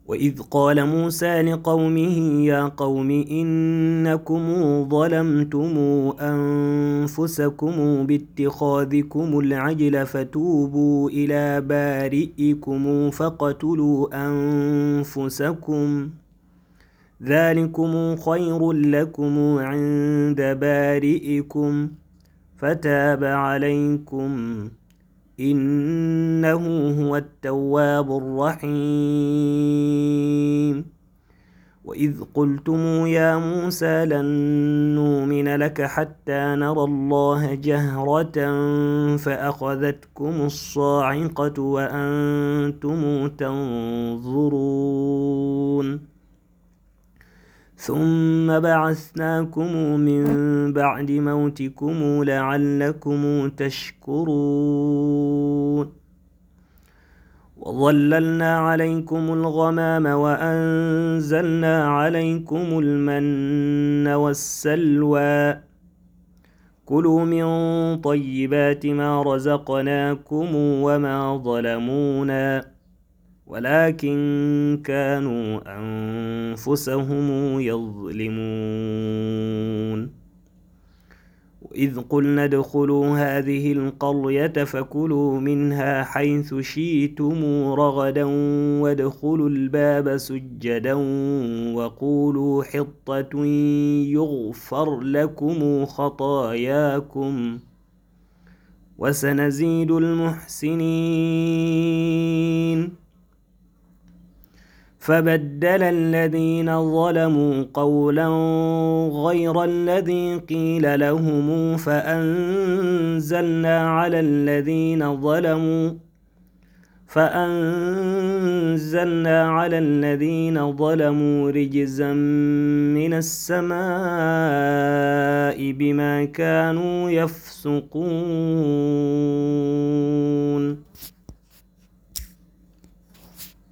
وإذ قال موسى لقومه يا قوم إنكم ظلمتم أنفسكم باتخاذكم العجل فتوبوا إلى بارئكم فاقتلوا أنفسكم ذلكم خير لكم عند بارئكم فتاب عليكم إنه هو التواب الرحيم وإذ قلتم يا موسى لن نؤمن لك حتى نرى الله جهرة فأخذتكم الصاعقة وأنتم تنظرون ثم بعثناكم من بعد موتكم لعلكم تشكرون وظللنا عليكم الغمام وأنزلنا عليكم المن والسلوى كلوا من طيبات ما رزقناكم وما ظلمونا ولكن كانوا أنفسهم يظلمون وإذ قلنا ادخلوا هذه القرية فكلوا منها حيث شئتم رغدا وادخلوا الباب سجدا وقولوا حطة يغفر لكم خطاياكم وسنزيد المحسنين فبدل الذين ظلموا قولا غير الذي قيل لهم فأنزلنا على الذين ظلموا رجزا من السماء بما كانوا يفسقون